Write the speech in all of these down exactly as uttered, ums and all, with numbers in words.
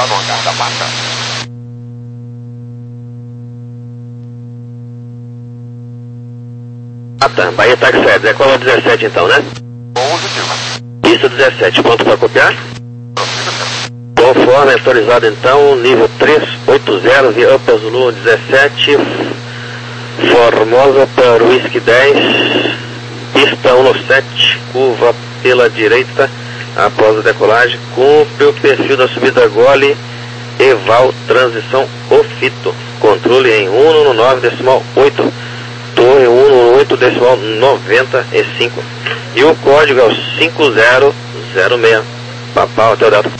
está no hangar da mata. Ah tá, Bahia Táxi Sede, é qual é o dezessete então, né? Positivo. Pista dezessete, pronto para copiar? Conforme autorizado então, nível trezentos e oitenta, via Upper Zulu dezessete, Formosa para Whisky dez, pista cento e sete, curva pela direita, após a decolagem, cumpre o perfil da subida Gole, Eval, transição Ofito, controle em cento e nove decimal oito, torre cento e oito decimal noventa e cinco, e o código é o cinco zero zero seis, Papal Hotel Delta.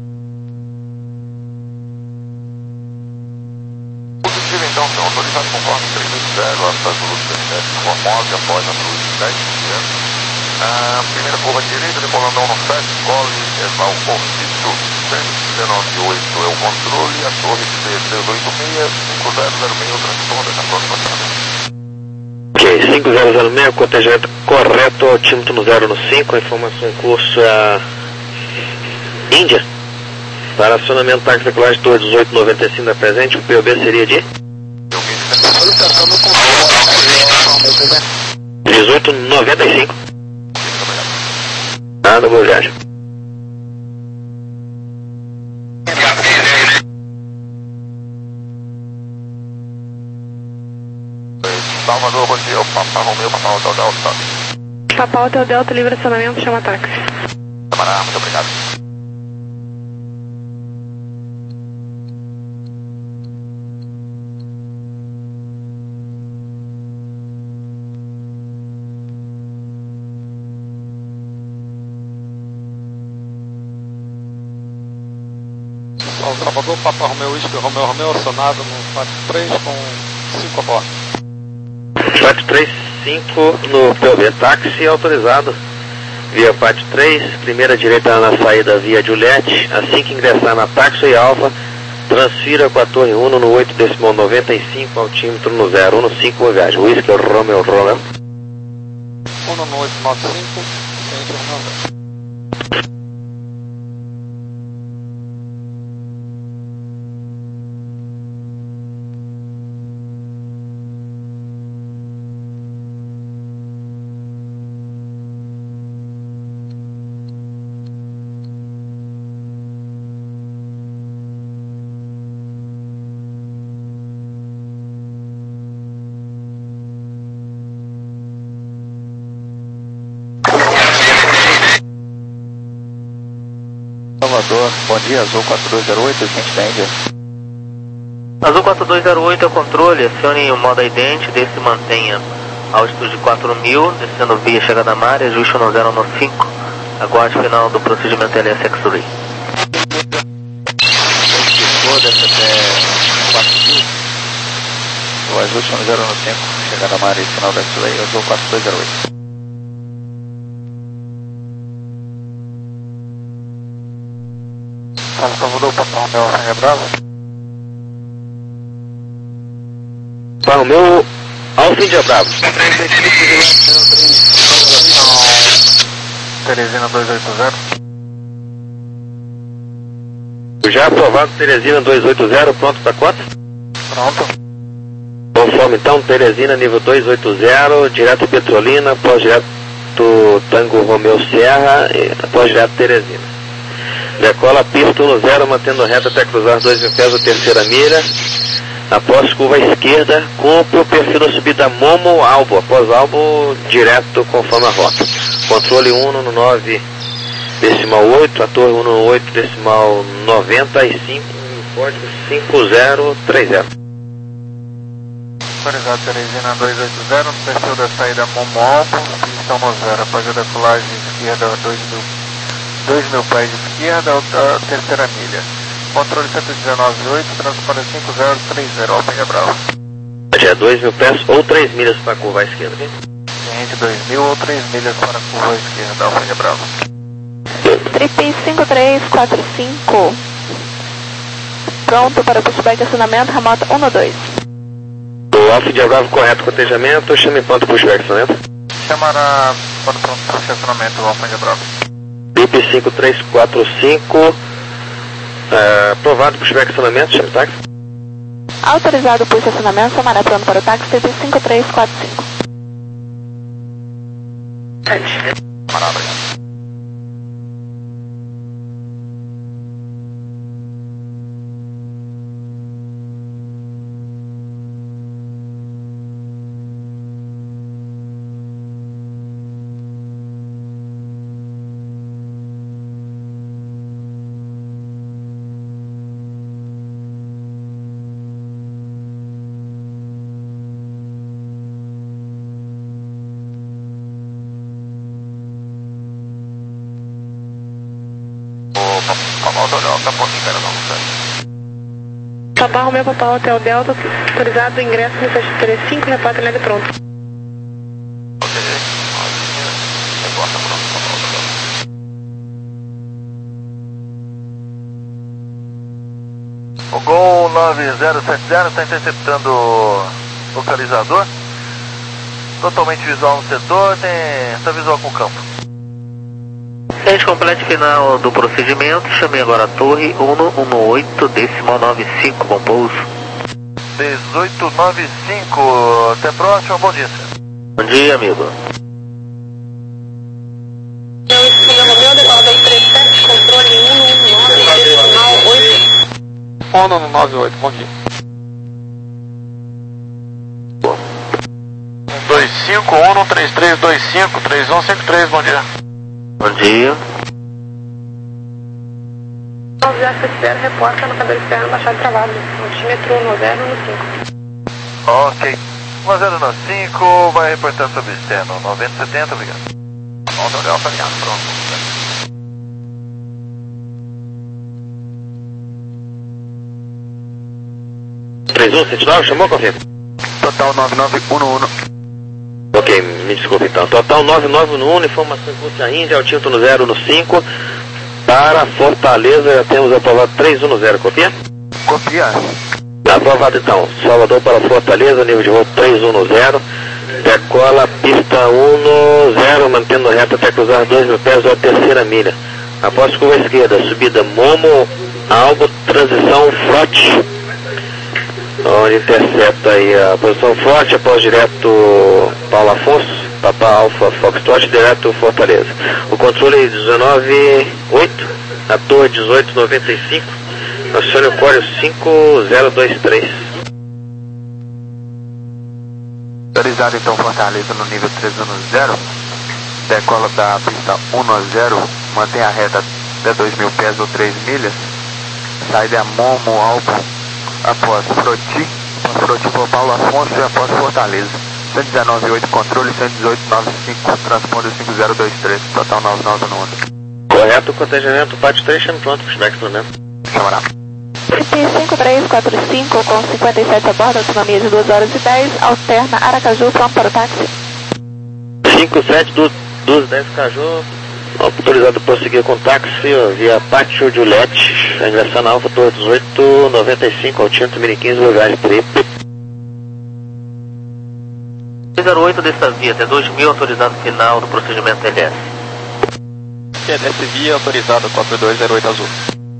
Positivo então, senhor, autorizado conforme trezentos e oitenta, Alfa Zulu dezessete, Formosa, após a Cruz dez por cento. A primeira curva direita, decolando cento e sete, Gole, Eval, Ofito, cento e dezenove oito é o controle, a torre dezesseis oito seis, cinco zero zero seis, o transtorno dessa próxima semana. Ok, cinco zero zero seis, cotejamento correto, altímetro zero no cinco, a informação em curso é a Índia. Para acionamento táxi decolagem torre dezoito noventa e cinco da presente, o P O B seria de? dezoito noventa e cinco. Nada, boa viagem. Salvador, bom dia, o Papa Romeu, Papa Hotel Delta. Papa Hotel Delta, livre acionamento, chama táxi. Camarada, muito obrigado. Salvador, Papa Romeu, Whisky, Romeu, Romeu, acionado no quatro três com cinco a bordo. quatro três cinco no P O B, táxi autorizado via Pátio três, primeira direita na saída via Juliette, assim que ingressar na táxi e Alfa, transfira com a torre um no oito decimal noventa e cinco, altímetro no zero um no cinco, boa viagem, Whisky, Romeu, Romeu. um no oito nove cinco, ciente, Romeu. Salvador, bom dia, Azul quatro dois zero oito, ciente da Índia. Azul quatro dois zero oito é o controle, acione o modo idente, desce e mantenha altitude quatro mil, descendo via chegada à mar, ajuste no zero no cinco, aguarde final do procedimento L S X-Ray. Desce até quatro mil, o ajuste no zero no cinco, chegada à mar e final do X-Ray, Azul quatro dois zero oito. Salvador, Papa Romeu, Alfa Bravo. Papa Romeu, Alfa Índia Bravo. Teresina dois oito zero. Já aprovado, Teresina dois oito zero, pronto para quanto? Pronto. Conforme então, Teresina nível dois oito zero, direto Petrolina, após direto Tango Romeu Sierra, após direto Teresina. Decola pista um zero, mantendo reta até cruzar dois mil pés a terceira milha. Após curva à esquerda, cumpre o perfil da subida Momo Albo. Após Albo, direto conforme a rota. Controle um no nove decimal oito, a torre um no oito decimal noventa e cinco, código cinco zero três zero. Autorizado Teresina dois oito zero, no perfil da saída Momo Albo, pista um zero, após a decolagem esquerda dois mil. dois mil pés de esquerda, a terceira milha. Controle cento e dezenove oito, transponder cinco zero três zero, Alfa Índia Bravo. É dois mil pés ou três milhas para a curva à esquerda, ok? Ciente dois mil ou três milhas para a curva à esquerda, Alfa Índia Bravo. Trip cinco três quatro cinco. Pronto para o pushback acionamento, remota um no dois. O Alfa Índia Bravo correto, cotejamento, chame ponto pushback acionamento. Chamará para o pronto para o acionamento, Alfa Índia Bravo. P I P cinco três quatro cinco, É, aprovado para o estacionamento, chame táxi. Autorizado por estacionamento, Samaré pronto para o táxi, T P cinco três quatro cinco. Parada. Papá Romeu, Papá Hotel Delta, autorizado o ingresso no sete três cinco, repórter L pronto. O Gol nove zero sete zero está interceptando o localizador. Totalmente visual no setor, tem, está visual com o campo. Gente, complete final do procedimento. Chamei agora a torre cento e dezoito, decimal nove cinco, bom pouso. dezoito nove cinco, até próximo, bom dia, senhor. Bom dia, amigo. Romeu, decola dois três sete, controle cento e nove, decimal oito. Ono no nove oito, bom dia. dois cinco um três três dois cinco três um cinco três, bom dia. Bom dia. nove zero sete zero, repórter no cabelo externo, baixado travado. Altímetro no zero no cinco. Ok. um zero nove cinco, vai reportar sobre externo. noventa setenta, obrigado. Volta o Delta, alinhado, pronto. três um sete nove, chamou, confirma? Total nove nove um um. Ok, me desculpe então. Total nove nove um um, informação em Rússia Índia, altímetro no zero no cinco. Para Fortaleza, já temos aprovado três um no zero, copia? Copia. Aprovado então. Salvador para Fortaleza, nível de voo três um no zero. Decola pista um no zero, mantendo reta até cruzar dois mil pés da terceira milha. Após curva esquerda, subida Momo, Albo, transição Frote. Onde intercepta aí a posição forte, após direto Paulo Afonso, Papa Alfa Foxtrot, direto Fortaleza. O controle dezenove oito, a torre dezoito noventa e cinco, acione o Coreo cinco zero dois três. Autorizado então Fortaleza no nível três um zero, decola da pista um no zero, mantém a reta até dois mil pés ou três milhas, saída Momo, Albo, após Froti, Froti por Paulo Afonso e após Fortaleza. cento e dezenove oito, controle cento e dezoito nove cinco, transponder cinco zero dois três, total nove nove um um. Correto, contingimento, parte três, chame pronto, pushback experimento. Chamará. C P cinco três quatro cinco com cinquenta e sete a bordo, autonomia de duas horas e dez, alterna Aracaju, pronto para o táxi. cinco sete, duas dez Caju, autorizado a prosseguir com táxi via Pátio Juliette, ingressando na Alfa Torre dezoito noventa e cinco, altímetro mil e quinze, lugar trip. zero oito dessa via, até dois mil, autorizado final do procedimento L S. T D S via autorizado quatro dois zero oito azul.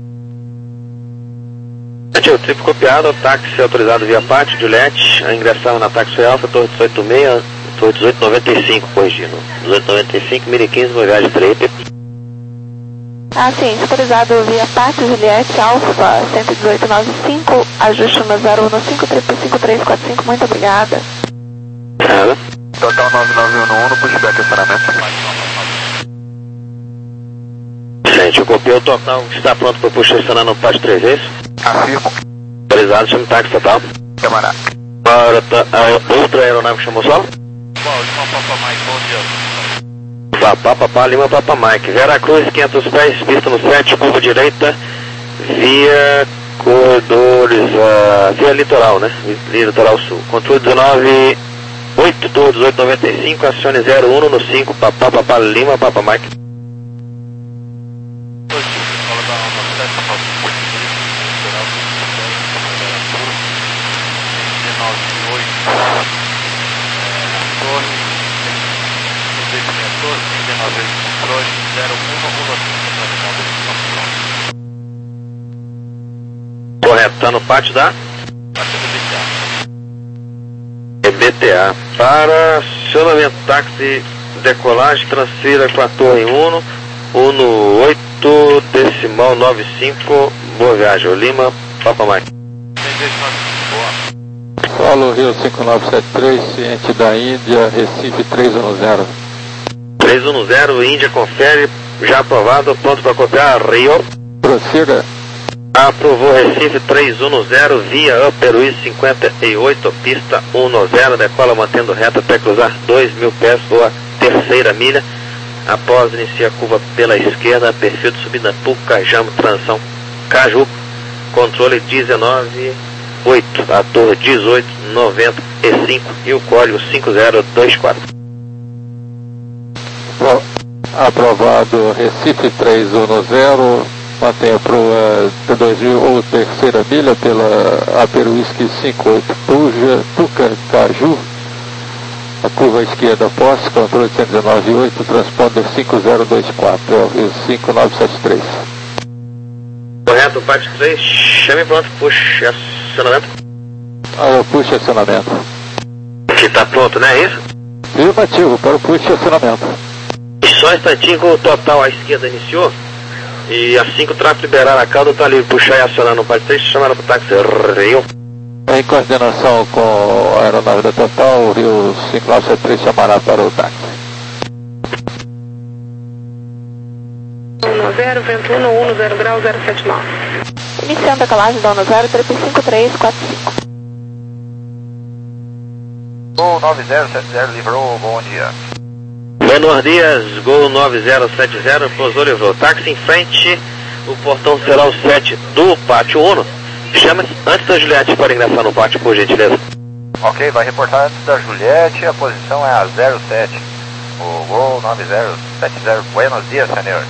Ativo, trip copiado, táxi autorizado via Pátio Juliette, ingressando na táxi Alfa Torre dezoito seis, Torre dezoito noventa e cinco, corrigindo. dezoito noventa e cinco, mil e quinze, lugar trip. Ah, sim, autorizado via Pátio Juliette, Alfa cento e dezoito noventa e cinco, ajuste no zero um no cinco, triplo cinco três quatro cinco, muito obrigada. Nada. Total nove nove um um, pushback estacionamento. Gente, eu copiei o total, está pronto para puxar estacionar no Pátio três vezes. Afirmo. Autorizado, chame táxi total. Chamará. A outra aeronave chamou solo? Qual? Lima Papa Mike, bom dia. Papá, Papá, Lima, Papa Mike. Veracruz, quinhentos pés, pista no sete, curva direita, via corredores, uh, via litoral, né? Via litoral sul. Controle dezenove oito, torre dezoito noventa e cinco, acione zero um no cinco, Papá, Papá, Lima, Papa Mike. Correto, está no pátio da E B T A. Para acionamento táxi, decolagem, transfira com a torre Uno, Uno oito, decimal nove cinco, boa viagem, o Lima, Papa Mike. Solo Rio cinco nove sete três, ciente da Índia, Recife três um zero. três um zero, Índia, confere, já aprovado, pronto para copiar, Rio. Prossiga. Aprovou Recife três um zero, via Upper West cinquenta e oito, pista um zero, decola mantendo reta até cruzar dois mil pés ou a terceira milha. Após iniciar a curva pela esquerda, perfil de subida Pucajamo, transição Caju, controle dezenove oito, a torre dezoito noventa e cinco e o código cinco zero dois quatro. Aprovado Recife três um zero, mantenha para o T dois mil ou terceira milha pela Upper Whisky cinquenta e oito Puja, Tuca Caju, a curva esquerda posse, controle cento e dezenove oito, transponder cinco zero dois quatro, é o Rio cinco nove sete três. Correto, parte três, chame pronto, puxa acionamento. Ah, eu puxo acionamento. Que está pronto, não é isso? Afirmativo, para o puxo acionamento. Só um instantinho que o total à esquerda iniciou. E assim que o tráfego liberar a cauda, está livre, puxar e acionar no parte três, chamaram para o táxi Rio. Em coordenação com a aeronave da Total, o Rio cinco nove sete três chamará para o táxi. um zero, vento um, um zero grau, zero sete nove. Iniciando a calagem da um zero, três cinco três quatro cinco. Gol nove zero sete zero, livrou, bom dia. Menor Dias, Gol nove zero sete zero, pousou, livrou. Táxi em frente, o portão será o sete do pátio Uno. Chama antes da Juliette para ingressar no pátio, por gentileza. Ok, vai reportar antes da Juliette, a posição é a zero sete. O Gol nove zero sete zero, buenos dias, senhor.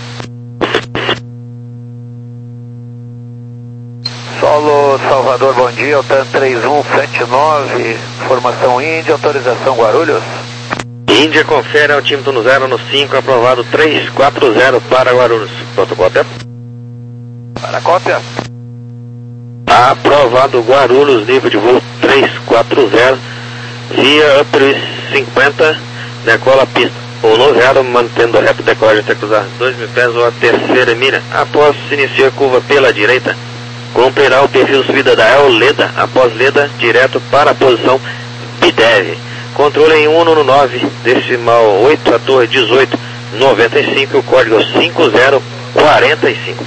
Solo Salvador, bom dia, o T A N três um sete nove, formação Índia, autorização Guarulhos. Índia confere ao time do zero no cinco, aprovado três quatro zero para Guarulhos. Pronto, cópia. Para a cópia. Aprovado Guarulhos, nível de voo três quatro zero, via Upper cinquenta, decola pista um zero, mantendo a reta decolagem até cruzar dois mil pés ou a terceira milha. Após se iniciar a curva pela direita, cumprirá o perfil de subida da El Leda, após Leda, direto para a posição Bidev. Controle em um no nove, decimal oito, a torre dezoito noventa e cinco, o código cinco zero quatro cinco.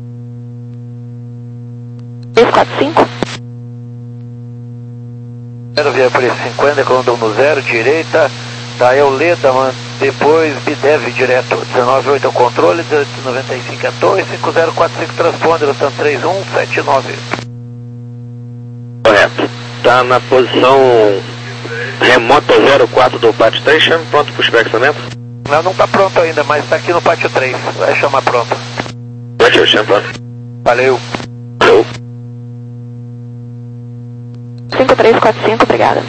dois quatro cinco. Zero via por cinquenta, comando um zero, direita, da Euleda, depois Bidev direto, dezenove oito ao controle, dezoito noventa e cinco a torre, cinco zero quatro cinco transponder, o T A N três um sete nove. Correto. Está na posição remota zero quatro do pátio três, chame pronto para o espetamento. Não, não está pronto ainda, mas está aqui no pátio três, vai chamar pronto. Pátio, chame pronto. Valeu. Valeu. cinco três quatro cinco, obrigada.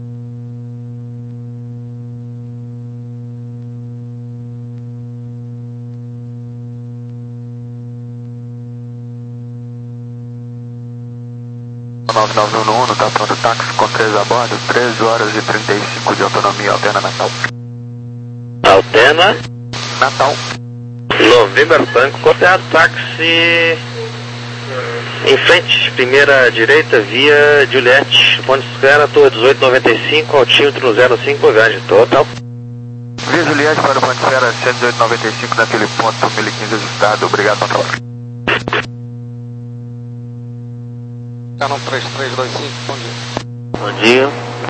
nove nove um, está pronto táxi com três a bordo, treze horas e trinta e cinco de autonomia, Altena Natal. Altena Natal. November Tango, copiado, táxi em frente, primeira direita, via Juliette, ponte esfera, torre dezoito noventa e cinco, altímetro zero cinco, viagem total. Via Juliette para o ponte esfera, cento e dezoito noventa e cinco naquele ponto, mil e quinze ajustado, obrigado, controle. Canon três três dois cinco, bom dia. Bom dia.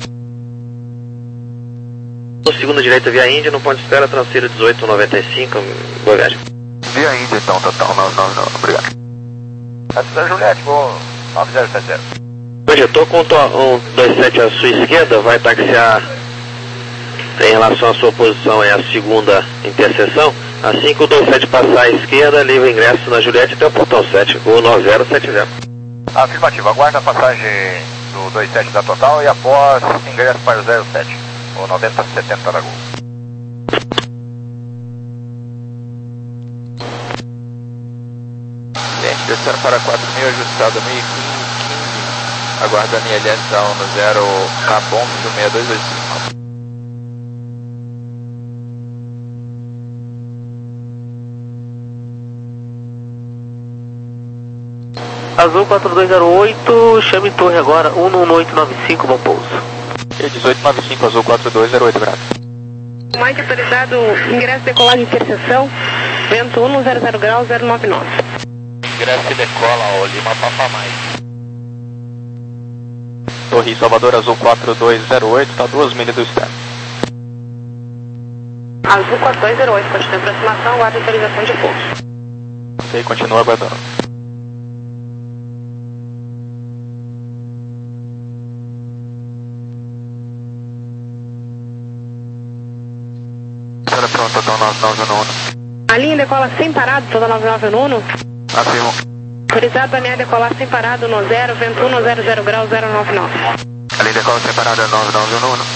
No segunda direita, via Índia, no ponte esfera, transfira dezoito noventa e cinco, boa viagem. Via Índia então, total, nove nove nove, obrigado. Antes da Juliette, vou nove zero sete zero. Hoje eu estou com um dois sete à sua esquerda, vai taxiar em relação à sua posição, é a segunda interseção. Assim que o dois sete passar à esquerda, livre ingresso na Juliette até o portão sete, o nove zero sete zero. Afirmativo, aguarda a passagem do dois sete da Total e após ingresso para o zero sete, o noventa setenta da Gol. Gente, desceram para quatro mil, ajustado mil e quinze. Aguarda a linha de ação no zero Capom seis dois oito cinco. Azul quatro dois zero oito, chame torre agora, um um oito nove cinco, bom pouso. E dezoito nove cinco, Azul quatro dois zero oito, graças. Mike autorizado, ingresso de decolagem e interseção, vento um zero zero grau zero nove nove. Ingresso e decola, ó, Lima Papa Mike. Torre Salvador Azul quatro dois zero oito, está duas milhas do externo. Azul quatro dois zero oito, continua aproximação, aguarda autorização de pouso. Ok, continua aguardando. Espera pronto, total nove nove um um. A linha decola sem parado, toda nove nove um um. Afirmo. Autorizado a linha decolar sem parado no zero, vento um zero zero grau zero nove nove. A linha decola separada nove nove um um.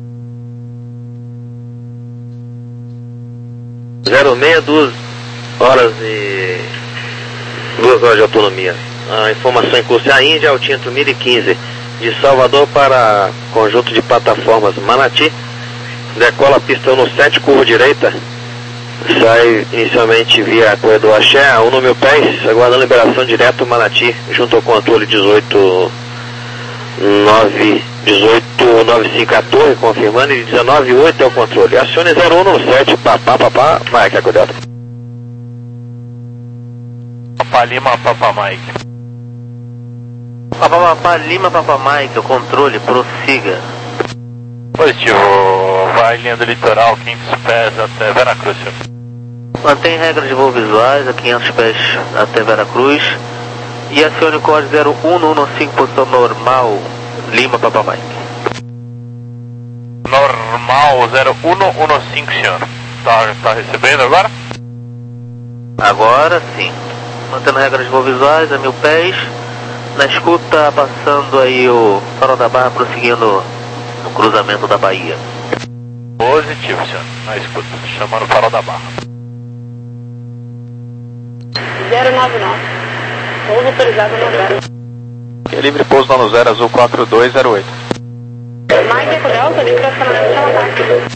zero seis, duas horas e duas horas de autonomia. A informação em curso é a Índia, Altímetro mil e quinze, de Salvador para conjunto de plataformas Manati. Decola pista no sete, curva direita. Sai inicialmente via corredor Axé, a um no mil pés, aguardando liberação direto Manati, junto ao controle dezoito nove cinco a torre, confirmando, e dezenove oito é o controle. Acione zero um no sete, papá, papá, vai, que é cuidado. Papa Lima, Papa Mike. Papa, Papa Lima, Papa Mike, o controle, prossiga. Positivo, vai linha do litoral, quinhentos pés até Veracruz. Mantém regras de voo visuais a quinhentos pés até Veracruz. E acione o código zero um um cinco, posição normal, Lima, Papa Mike. Normal, zero um um cinco, senhor. Tá, tá recebendo agora? Agora sim. Mantendo regras de voo visuais a mil pés. Na escuta, passando aí o Farol da Barra, prosseguindo no cruzamento da Bahia. Positivo, senhor. Na escuta, chamando o Farol da Barra. zero nove nove. Pouso autorizado no zero. É livre pouso no zero, Azul quatro dois zero oito. Mike Eco Delta, livre acionamento de ataque.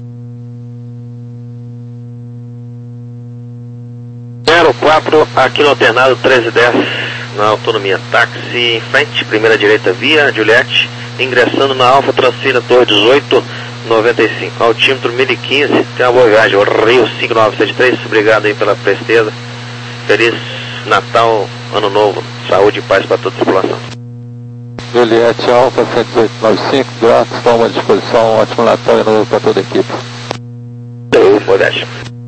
zero quatro, aqui no alternado treze dez, na autonomia táxi, em frente, primeira direita via Juliette, ingressando na Alfa Transfina Torre dezoito noventa e cinco, altímetro mil e quinze, tem uma boa viagem, o Rio cinco nove sete três, obrigado aí pela presteza, feliz Natal, Ano Novo, saúde e paz para toda a tripulação. Juliette Alfa cento e dezoito noventa e cinco, graças, estamos à disposição, ótimo Natal e Ano Novo para toda a equipe. Modéstia.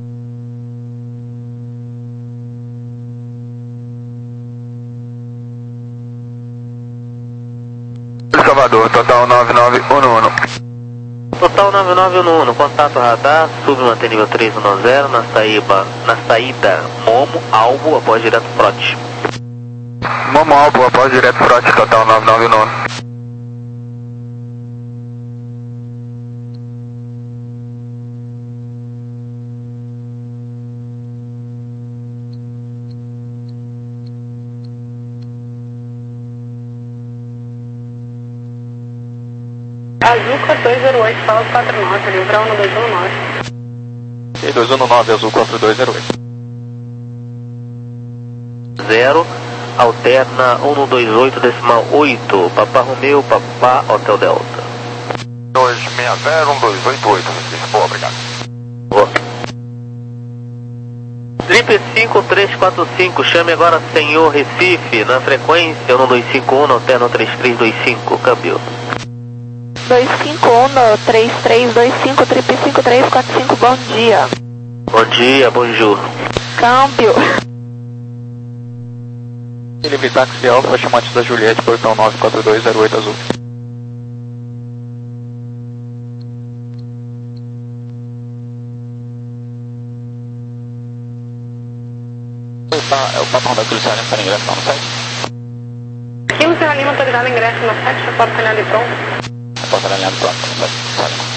Salvador, total nove nove um um. Total nove nove um um, contato radar, submanter nível três um zero, na saída, na saída Momo, Albo, após direto Frote. Momo Albo, após direto Frote, total nove nove um um. Azul quatro dois zero oito, Paulo quatro nove, livrar um dois um nove. E dois um nove, Azul quatro dois zero oito. zero, alterna um dois oito, decimal oito, Papa Romeu, Papa Hotel Delta. dois seis zero um dois oito oito, boa, obrigado. Boa. Trip cinco três quatro cinco, chame agora senhor Recife, na frequência um dois cinco um, alterna três três dois cinco, câmbio. dois cinco um, três três dois cinco, trip cinco três quatro cinco, bom dia. Bom dia, bonjour. Câmbio. Livre táxi Alfa, chamante da Juliette, portão nove quatro dois zero oito Azul. É o patrão da Cruz Salem para ingressar no site? Kilo Serra Lima, autorizado ingresso no site, porta alinhada e pronto. Porta alinhada pronto no site, Salem.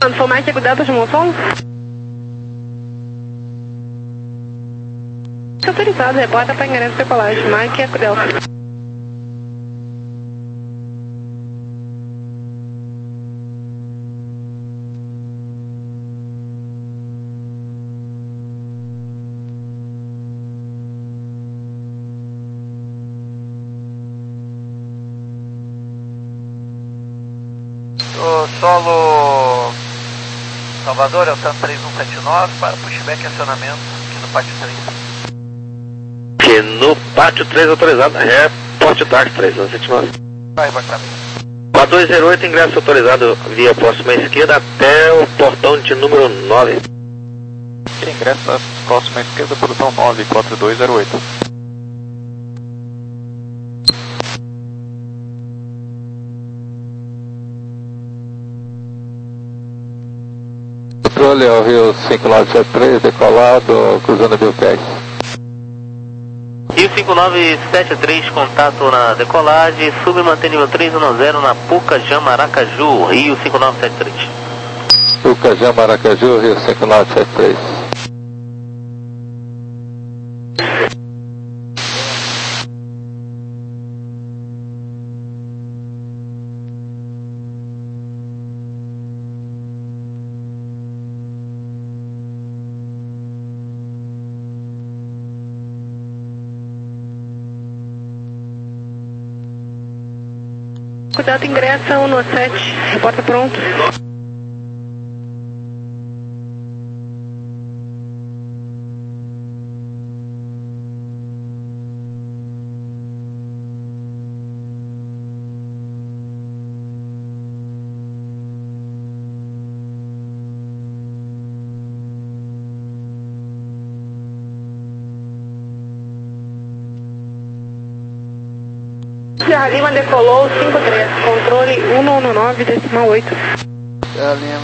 Foi Mike Eco Delta de Monson? Autorizado, reporta para ingresso de decolagem. Mike Eco Delta. O solo Salvador é o TAM três um sete nove para pushback e acionamento aqui no pátio três. Que no pátio três autorizado, reporte Dark três um sete nove. Vai, reportamento. quatro dois zero oito, ingresso autorizado via próxima esquerda até o portão de número nove. Ingresso na próxima esquerda, posição nove, quatro dois zero oito. Controle ao Rio cinco nove sete três, decolado, cruzando Bilquete. Rio cinco nove sete três, contato na decolagem, sub mantém nível três um zero na Pucajá, Maracaju, Rio cinco nove sete três. Pucajá, Maracaju, Rio cinco nove sete três. Cuidado, ingressa um no sete, reporta pronto. Serra Lima decolou cinco três, controle um um nove decimal oito. Serra Lima.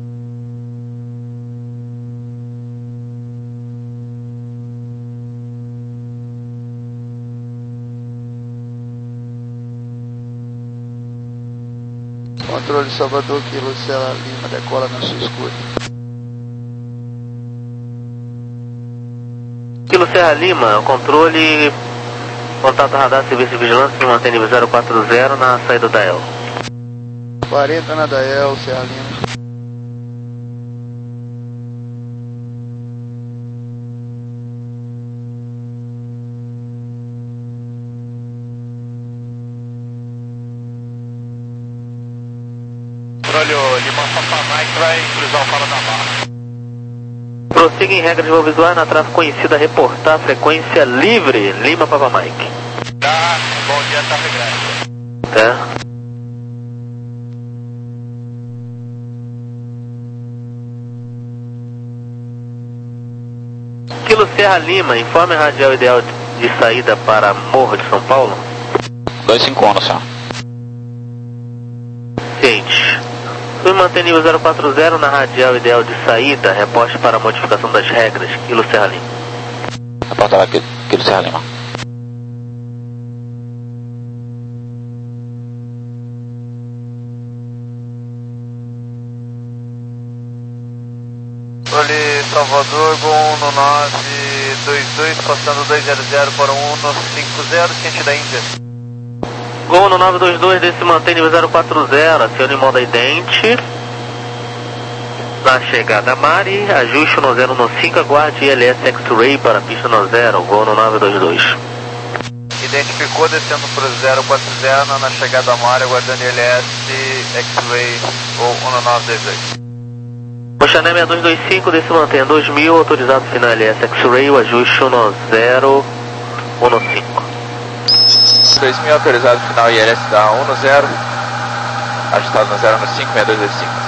Controle Salvador, Kilo Serra Lima, decola na sua escuta. Kilo Serra Lima, controle, contato radar, serviço de vigilância, que mantém nível zero quatro zero na saída da E L. quarenta na da E L, Serra Lima. Controle Lima Papa Mike vai cruzar o faro da barra. Prossiga em regra de voo visual na tráfego conhecida, reportar frequência livre, Lima Papa Mike. Tá, bom dia, tá grande. Tá. Kilo Serra Lima, informe a radial ideal de saída para Morro de São Paulo. dois cinco um, senhor. Ciente. Sub mantém nível zero quatro zero na radial ideal de saída, reporte para modificação das regras, Kilo Serra Lima. Reporta lá, Kilo Serra Lima. Controle Salvador, Gol um no nove dois dois, passando dois zero zero para um no cinco zero, ciente da Índia. Gol no nove dois dois, desse mantém nível zero quatro zero, acione modo idente. Na chegada Mari, ajuste no zero no cinco, aguarde I L S X-Ray para pista no zero, Gol no nove dois dois. Identificou, descendo para o zero quatro zero, na chegada Mari, aguardando I L S X-Ray ou um no nove dois dois. Oxané seis dois dois cinco, desse mantém dois mil, autorizado final I L S X-Ray, o ajuste no zero um no cinco. dois mil autorizado final I L S da um no zero, ajustado no zero no cinco, seis dois dois cinco.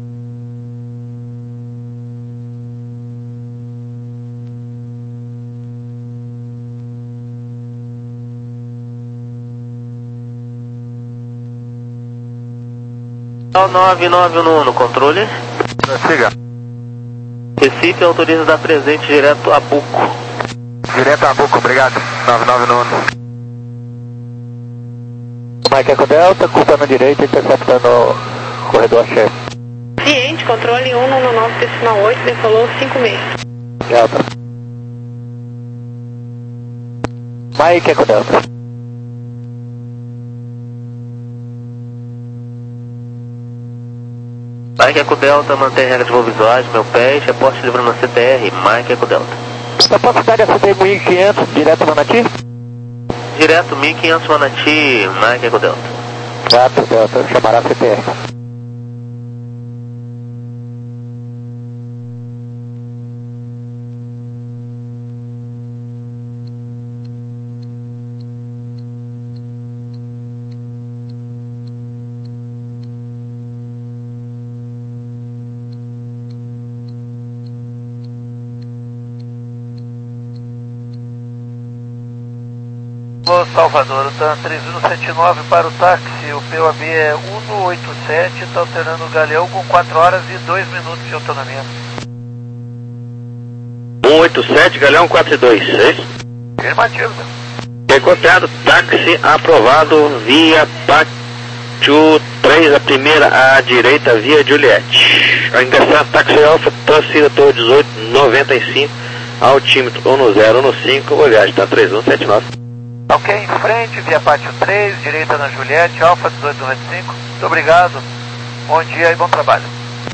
nove nove um no controle. Siga. Recife autoriza dar presente direto a Buco. Direto a Buco, obrigado. nove nove um. Mike Eco Delta, curva na direita, interceptando o corredor chefe. Ciente, controle controle um um nove decimal oito, decolou cinco seis. Delta. Mike Eco Delta. Mike Eco Delta, mantém regra de voo visuais, meu pé, reporte livrando a C T R, Mike Eco Delta. Capacidade A C T mil e quinhentos, direto Manati? Direto mil e quinhentos Manati, Mike Eco Delta. Gato Delta, chamará C T R. Alô, Salvador, o TAN três um sete nove para o táxi, o P O B é um um oito sete, está alternando o Galeão com quatro horas e dois minutos de autonomia. um oito sete, Galeão quatro e dois, é isso? Afirmativo. Recopiado, táxi aprovado via Pátio três, a primeira à direita via Juliette. A ingressar táxi Alfa, Transcirator dezoito noventa e cinco, altímetro um zero um cinco, o viagem está três um sete nove. Ok, em frente, via Pátio três, direita na Juliette, Alfa dezoito noventa e cinco. Muito obrigado, bom dia e bom trabalho.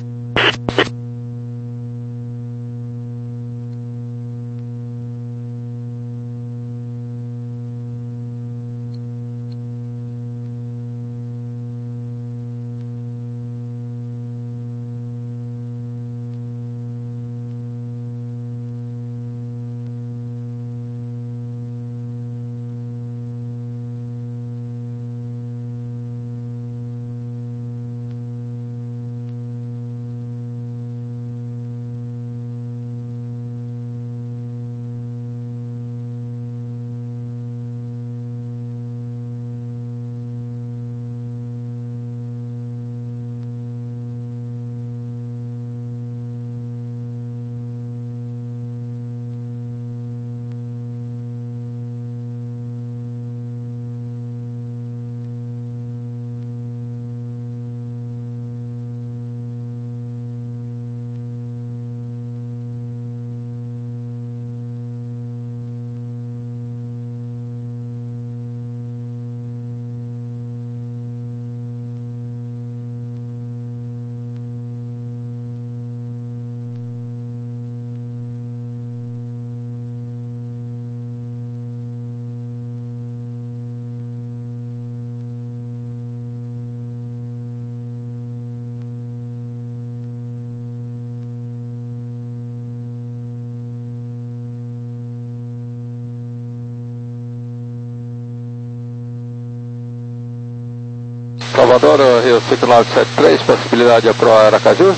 Salvador, Rio cinco nove sete três, possibilidade de Pro Aracaju?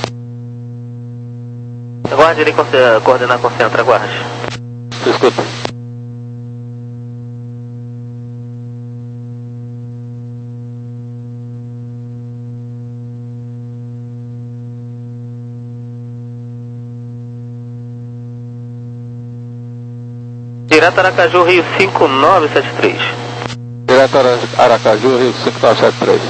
Aguarde, irei coordenar com o centro, aguarde. Escuta. Direto Aracaju, Rio cinco nove sete três. Direto Aracaju, Rio cinco nove sete três.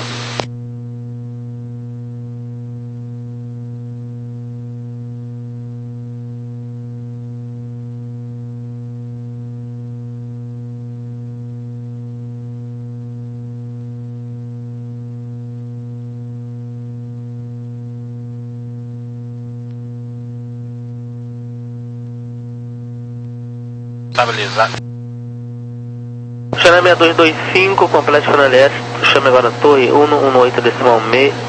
Estabilizar. Chame seis dois dois cinco, complete final L S, chame agora a torre um um oito decimal meio.